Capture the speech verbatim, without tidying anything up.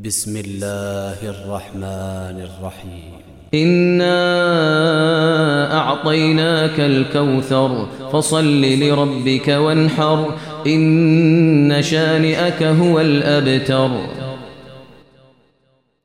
بسم الله الرحمن الرحيم. إنا أعطيناك الكوثر فصل لربك وانحر إن شانئك هو الأبتر.